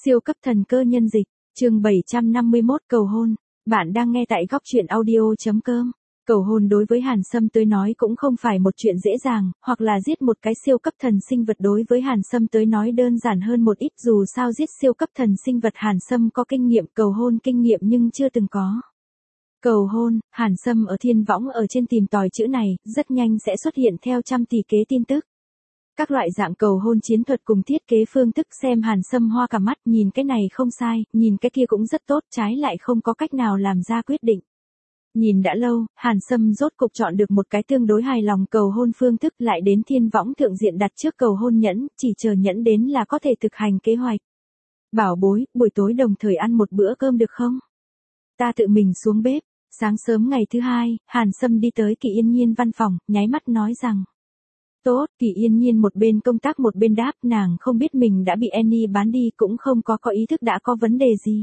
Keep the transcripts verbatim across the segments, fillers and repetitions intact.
Siêu cấp thần cơ nhân dịch, chương bảy trăm năm mươi mốt cầu hôn. Bạn đang nghe tại góc truyện audio.com. Cầu hôn đối với Hàn Sâm tới nói cũng không phải một chuyện dễ dàng, hoặc là giết một cái siêu cấp thần sinh vật đối với Hàn Sâm tới nói đơn giản hơn một ít, dù sao giết siêu cấp thần sinh vật Hàn Sâm có kinh nghiệm, cầu hôn kinh nghiệm nhưng chưa từng có. Cầu hôn, Hàn Sâm ở thiên võng ở trên tìm tòi chữ này, rất nhanh sẽ xuất hiện theo trăm tỷ kế tin tức. Các loại dạng cầu hôn chiến thuật cùng thiết kế phương thức xem Hàn Sâm hoa cả mắt, nhìn cái này không sai, nhìn cái kia cũng rất tốt, trái lại không có cách nào làm ra quyết định. Nhìn đã lâu, Hàn Sâm rốt cục chọn được một cái tương đối hài lòng cầu hôn phương thức, lại đến thiên võng thượng diện đặt trước cầu hôn nhẫn, chỉ chờ nhẫn đến là có thể thực hành kế hoạch. Bảo bối, buổi tối đồng thời ăn một bữa cơm được không? Ta tự mình xuống bếp. Sáng sớm ngày thứ hai, Hàn Sâm đi tới Kỳ Yên Nhiên văn phòng, nháy mắt nói rằng. Tốt, Kỳ Yên Nhiên một bên công tác một bên đáp, nàng không biết mình đã bị Annie bán đi, cũng không có có ý thức đã có vấn đề gì.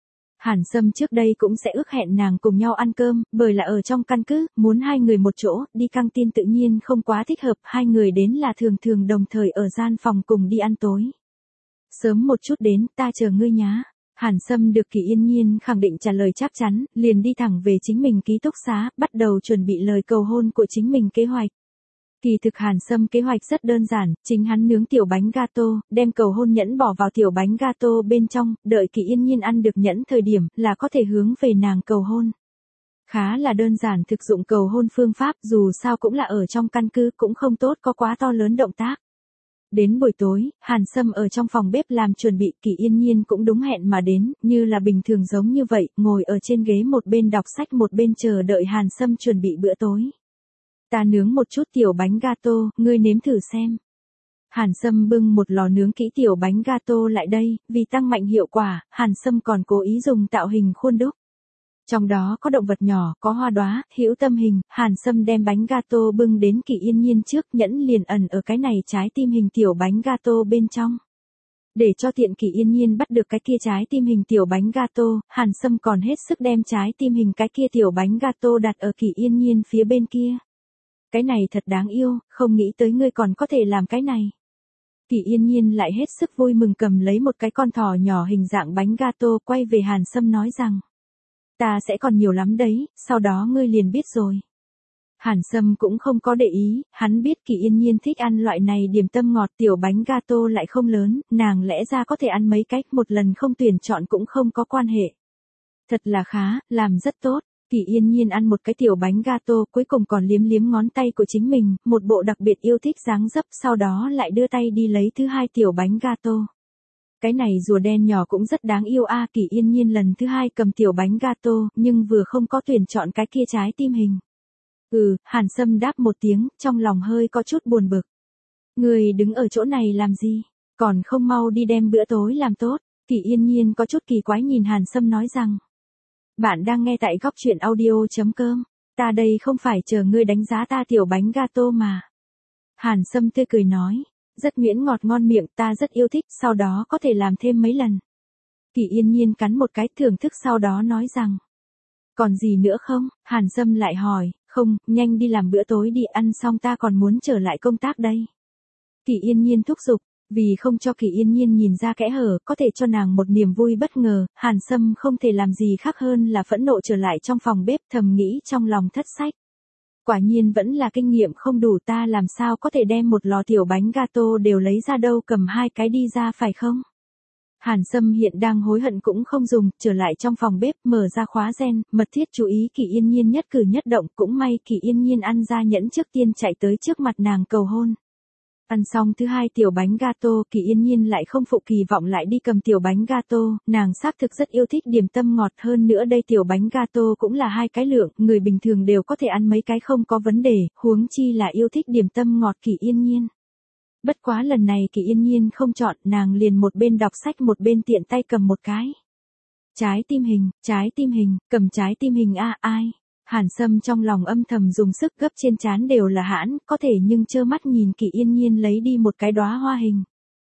Hàn Sâm trước đây cũng sẽ ước hẹn nàng cùng nhau ăn cơm, bởi là ở trong căn cứ, muốn hai người một chỗ, đi căng tin tự nhiên không quá thích hợp, hai người đến là thường thường đồng thời ở gian phòng cùng đi ăn tối. Sớm một chút đến, ta chờ ngươi nhá. Hàn Sâm được Kỳ Yên Nhiên khẳng định trả lời chắc chắn, liền đi thẳng về chính mình ký túc xá, bắt đầu chuẩn bị lời cầu hôn của chính mình kế hoạch. Kỳ thực Hàn Sâm kế hoạch rất đơn giản, chính hắn nướng tiểu bánh gato, đem cầu hôn nhẫn bỏ vào tiểu bánh gato bên trong, đợi Kỳ Yên Nhiên ăn được nhẫn thời điểm, là có thể hướng về nàng cầu hôn. Khá là đơn giản thực dụng cầu hôn phương pháp, dù sao cũng là ở trong căn cứ, cũng không tốt có quá to lớn động tác. Đến buổi tối, Hàn Sâm ở trong phòng bếp làm chuẩn bị, Kỳ Yên Nhiên cũng đúng hẹn mà đến, như là bình thường giống như vậy, ngồi ở trên ghế một bên đọc sách một bên chờ đợi Hàn Sâm chuẩn bị bữa tối. Ta nướng một chút tiểu bánh gato, ngươi nếm thử xem. Hàn Sâm bưng một lò nướng kỹ tiểu bánh gato lại đây, vì tăng mạnh hiệu quả, Hàn Sâm còn cố ý dùng tạo hình khuôn đúc. Trong đó có động vật nhỏ, có hoa đóa, hữu tâm hình, Hàn Sâm đem bánh gato bưng đến Kỳ Yên Nhiên trước, nhẫn liền ẩn ở cái này trái tim hình tiểu bánh gato bên trong. Để cho tiện Kỳ Yên Nhiên bắt được cái kia trái tim hình tiểu bánh gato, Hàn Sâm còn hết sức đem trái tim hình cái kia tiểu bánh gato đặt ở Kỳ Yên Nhiên phía bên kia. Cái này thật đáng yêu, không nghĩ tới ngươi còn có thể làm cái này. Kỳ Yên Nhiên lại hết sức vui mừng cầm lấy một cái con thỏ nhỏ hình dạng bánh gato, quay về Hàn Sâm nói rằng. Ta sẽ còn nhiều lắm đấy, sau đó ngươi liền biết rồi. Hàn Sâm cũng không có để ý, hắn biết Kỳ Yên Nhiên thích ăn loại này điểm tâm ngọt, tiểu bánh gato lại không lớn, nàng lẽ ra có thể ăn mấy cách, một lần không tuyển chọn cũng không có quan hệ. Thật là khá, làm rất tốt. Kỳ Yên Nhiên ăn một cái tiểu bánh gato, cuối cùng còn liếm liếm ngón tay của chính mình, một bộ đặc biệt yêu thích dáng dấp, sau đó lại đưa tay đi lấy thứ hai tiểu bánh gato. Cái này rùa đen nhỏ cũng rất đáng yêu a. Kỳ Yên Nhiên lần thứ hai cầm tiểu bánh gato, nhưng vừa không có tuyển chọn cái kia trái tim hình. Ừ, Hàn Sâm đáp một tiếng, trong lòng hơi có chút buồn bực. Người đứng ở chỗ này làm gì, còn không mau đi đem bữa tối làm tốt. Kỳ Yên Nhiên có chút kỳ quái nhìn Hàn Sâm nói rằng. Bạn đang nghe tại góc truyện audio.com, ta đây không phải chờ ngươi đánh giá ta tiểu bánh gato mà. Hàn Sâm tươi cười nói, rất nhuyễn ngọt ngon miệng, ta rất yêu thích, sau đó có thể làm thêm mấy lần. Kỳ Yên Nhiên cắn một cái thưởng thức sau đó nói rằng, còn gì nữa không? Hàn Sâm lại hỏi, không, nhanh đi làm bữa tối đi, ăn xong ta còn muốn trở lại công tác đây. Kỳ Yên Nhiên thúc giục. Vì không cho Kỳ Yên Nhiên nhìn ra kẽ hở, có thể cho nàng một niềm vui bất ngờ, Hàn Sâm không thể làm gì khác hơn là phẫn nộ trở lại trong phòng bếp, thầm nghĩ trong lòng thất sách. Quả nhiên vẫn là kinh nghiệm không đủ, ta làm sao có thể đem một lò tiểu bánh gato đều lấy ra đâu, cầm hai cái đi ra phải không? Hàn Sâm hiện đang hối hận cũng không dùng, trở lại trong phòng bếp, mở ra khóa gen, mật thiết chú ý Kỳ Yên Nhiên nhất cử nhất động, cũng may Kỳ Yên Nhiên ăn ra nhẫn trước tiên chạy tới trước mặt nàng cầu hôn. Ăn xong thứ hai tiểu bánh gato, Kỳ Yên Nhiên lại không phụ kỳ vọng lại đi cầm tiểu bánh gato, nàng xác thực rất yêu thích điểm tâm ngọt, hơn nữa đây tiểu bánh gato cũng là hai cái lượng, người bình thường đều có thể ăn mấy cái không có vấn đề, huống chi là yêu thích điểm tâm ngọt Kỳ Yên Nhiên. Bất quá lần này Kỳ Yên Nhiên không chọn, nàng liền một bên đọc sách một bên tiện tay cầm một cái. Trái tim hình, trái tim hình, cầm trái tim hình a ai. Hàn Sâm trong lòng âm thầm dùng sức, gấp trên trán đều là hãn, có thể nhưng trơ mắt nhìn Kỳ Yên Nhiên lấy đi một cái đóa hoa hình.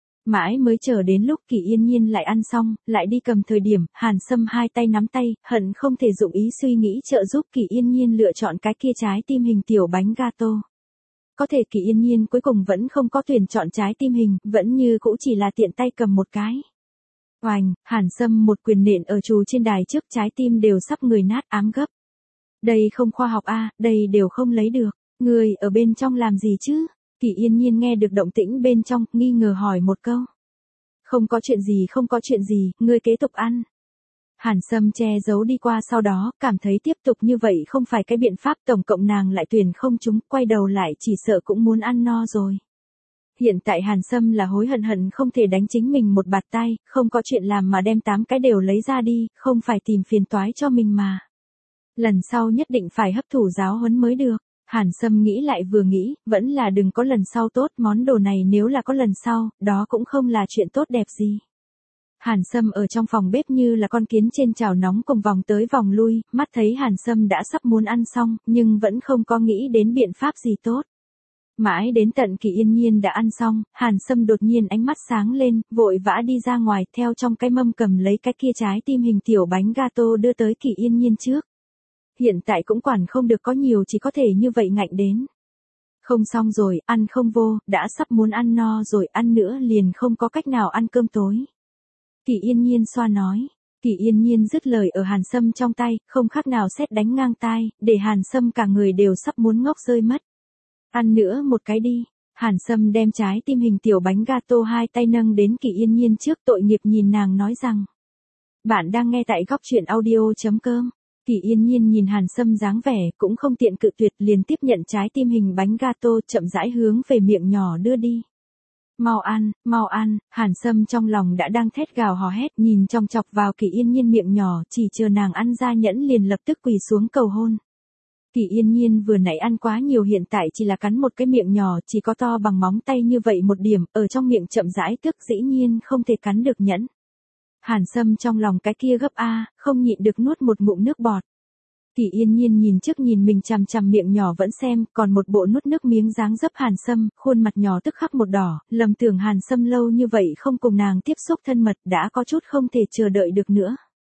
Mãi mới chờ đến lúc Kỳ Yên Nhiên lại ăn xong, lại đi cầm thời điểm, Hàn Sâm hai tay nắm tay, hận không thể dụng ý suy nghĩ trợ giúp Kỳ Yên Nhiên lựa chọn cái kia trái tim hình tiểu bánh gato. Có thể Kỳ Yên Nhiên cuối cùng vẫn không có tuyển chọn trái tim hình, vẫn như cũ chỉ là tiện tay cầm một cái. Oành, Hàn Sâm một quyền nện ở trù trên đài trước, trái tim đều sắp người nát ám gấp. Đây không khoa học a, đây đều không lấy được. Người ở bên trong làm gì chứ? Kỷ Yên Nhiên nghe được động tĩnh bên trong, nghi ngờ hỏi một câu. Không có chuyện gì, không có chuyện gì, ngươi kế tục ăn. Hàn Sâm che giấu đi qua, sau đó, cảm thấy tiếp tục như vậy không phải cái biện pháp, tổng cộng nàng lại tuyển không trúng, quay đầu lại chỉ sợ cũng muốn ăn no rồi. Hiện tại Hàn Sâm là hối hận hận không thể đánh chính mình một bạt tay, không có chuyện làm mà đem tám cái đều lấy ra đi, không phải tìm phiền toái cho mình mà. Lần sau nhất định phải hấp thụ giáo huấn mới được. Hàn Sâm nghĩ lại vừa nghĩ, vẫn là đừng có lần sau tốt, món đồ này nếu là có lần sau, đó cũng không là chuyện tốt đẹp gì. Hàn Sâm ở trong phòng bếp như là con kiến trên chảo nóng cùng vòng tới vòng lui, mắt thấy Hàn Sâm đã sắp muốn ăn xong, nhưng vẫn không có nghĩ đến biện pháp gì tốt. Mãi đến tận Kỷ Yên Nhiên đã ăn xong, Hàn Sâm đột nhiên ánh mắt sáng lên, vội vã đi ra ngoài, theo trong cái mâm cầm lấy cái kia trái tim hình tiểu bánh gato đưa tới Kỷ Yên Nhiên trước. Hiện tại cũng quản không được có nhiều, chỉ có thể như vậy ngạnh đến. Không xong rồi, ăn không vô, đã sắp muốn ăn no rồi, ăn nữa liền không có cách nào ăn cơm tối. Kỷ Yên Nhiên xoa nói. Kỷ Yên Nhiên dứt lời ở Hàn Sâm trong tay, không khác nào sét đánh ngang tai, để Hàn Sâm cả người đều sắp muốn ngốc rơi mất. Ăn nữa một cái đi. Hàn Sâm đem trái tim hình tiểu bánh gato hai tay nâng đến Kỷ Yên Nhiên trước, tội nghiệp nhìn nàng nói rằng. Bạn đang nghe tại góc truyện audio.com. Kỷ Yên Nhiên nhìn Hàn Sâm dáng vẻ, cũng không tiện cự tuyệt, liền tiếp nhận trái tim hình bánh gato, chậm rãi hướng về miệng nhỏ đưa đi. Mau ăn, mau ăn, Hàn Sâm trong lòng đã đang thét gào hò hét, nhìn chòng chọc vào Kỷ Yên Nhiên miệng nhỏ, chỉ chờ nàng ăn ra nhẫn liền lập tức quỳ xuống cầu hôn. Kỷ Yên Nhiên vừa nãy ăn quá nhiều, hiện tại chỉ là cắn một cái miệng nhỏ, chỉ có to bằng móng tay như vậy một điểm, ở trong miệng chậm rãi tức, dĩ nhiên không thể cắn được nhẫn. Hàn Sâm trong lòng cái kia gấp a, không nhịn được nuốt một ngụm nước bọt. Kỷ Yên Nhiên nhìn trước nhìn mình chằm chằm miệng nhỏ vẫn xem, còn một bộ nuốt nước miếng dáng dấp Hàn Sâm, khuôn mặt nhỏ tức khắc một đỏ, lầm tưởng Hàn Sâm lâu như vậy không cùng nàng tiếp xúc thân mật, đã có chút không thể chờ đợi được nữa.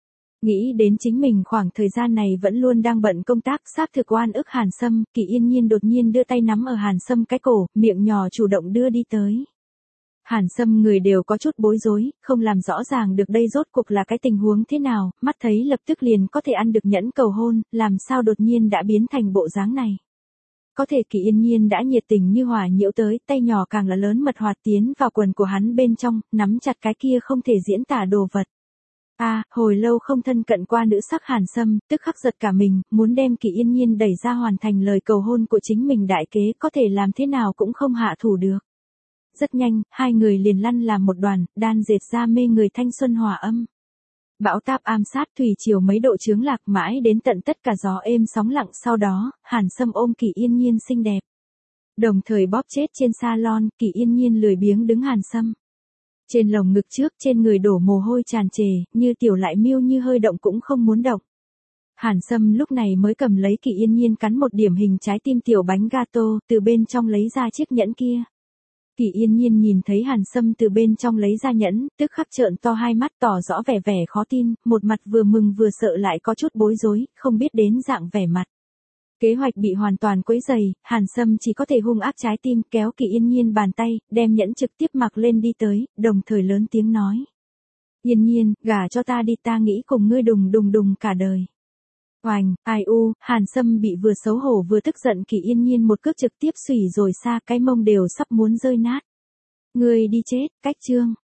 Nghĩ đến chính mình khoảng thời gian này vẫn luôn đang bận công tác, xác thực oan ức Hàn Sâm, Kỷ Yên Nhiên đột nhiên đưa tay nắm ở Hàn Sâm cái cổ, miệng nhỏ chủ động đưa đi tới. Hàn Sâm người đều có chút bối rối, không làm rõ ràng được đây rốt cuộc là cái tình huống thế nào, mắt thấy lập tức liền có thể ăn được nhẫn cầu hôn, làm sao đột nhiên đã biến thành bộ dáng này. Có thể Kỷ Yên Nhiên đã nhiệt tình như hỏa nhiễu tới, tay nhỏ càng là lớn mật hoạt tiến vào quần của hắn bên trong, nắm chặt cái kia không thể diễn tả đồ vật. A, à, hồi lâu không thân cận qua nữ sắc Hàn Sâm, tức khắc giật cả mình, muốn đem Kỷ Yên Nhiên đẩy ra hoàn thành lời cầu hôn của chính mình, đại kế có thể làm thế nào cũng không hạ thủ được. Rất nhanh, hai người liền lăn làm một đoàn, đan dệt ra mê người thanh xuân hòa âm. Bão táp ám sát, thủy triều mấy độ chướng lạc, mãi đến tận tất cả gió êm sóng lặng, sau đó, Hàn Sâm ôm Kỷ Yên Nhiên xinh đẹp. Đồng thời bóp chết trên salon, Kỷ Yên Nhiên lười biếng đứng Hàn Sâm. Trên lồng ngực trước, trên người đổ mồ hôi tràn trề, như tiểu lại miêu như hơi động cũng không muốn động. Hàn Sâm lúc này mới cầm lấy Kỷ Yên Nhiên cắn một điểm hình trái tim tiểu bánh gato, từ bên trong lấy ra chiếc nhẫn kia. Kỷ Yên Nhiên nhìn thấy Hàn Sâm từ bên trong lấy ra nhẫn, tức khắc trợn to hai mắt tỏ rõ vẻ vẻ khó tin, một mặt vừa mừng vừa sợ lại có chút bối rối, không biết đến dạng vẻ mặt. Kế hoạch bị hoàn toàn quấy rầy, Hàn Sâm chỉ có thể hung ác trái tim, kéo Kỷ Yên Nhiên bàn tay, đem nhẫn trực tiếp mặc lên đi tới, đồng thời lớn tiếng nói. Yên Nhiên, gả cho ta đi, ta nghĩ cùng ngươi đùng đùng đùng cả đời. Oành, ai u, Hàn Sâm bị vừa xấu hổ vừa tức giận Kỷ Yên Nhiên một cước trực tiếp xủy rồi xa, cái mông đều sắp muốn rơi nát. Ngươi đi chết, cách chương.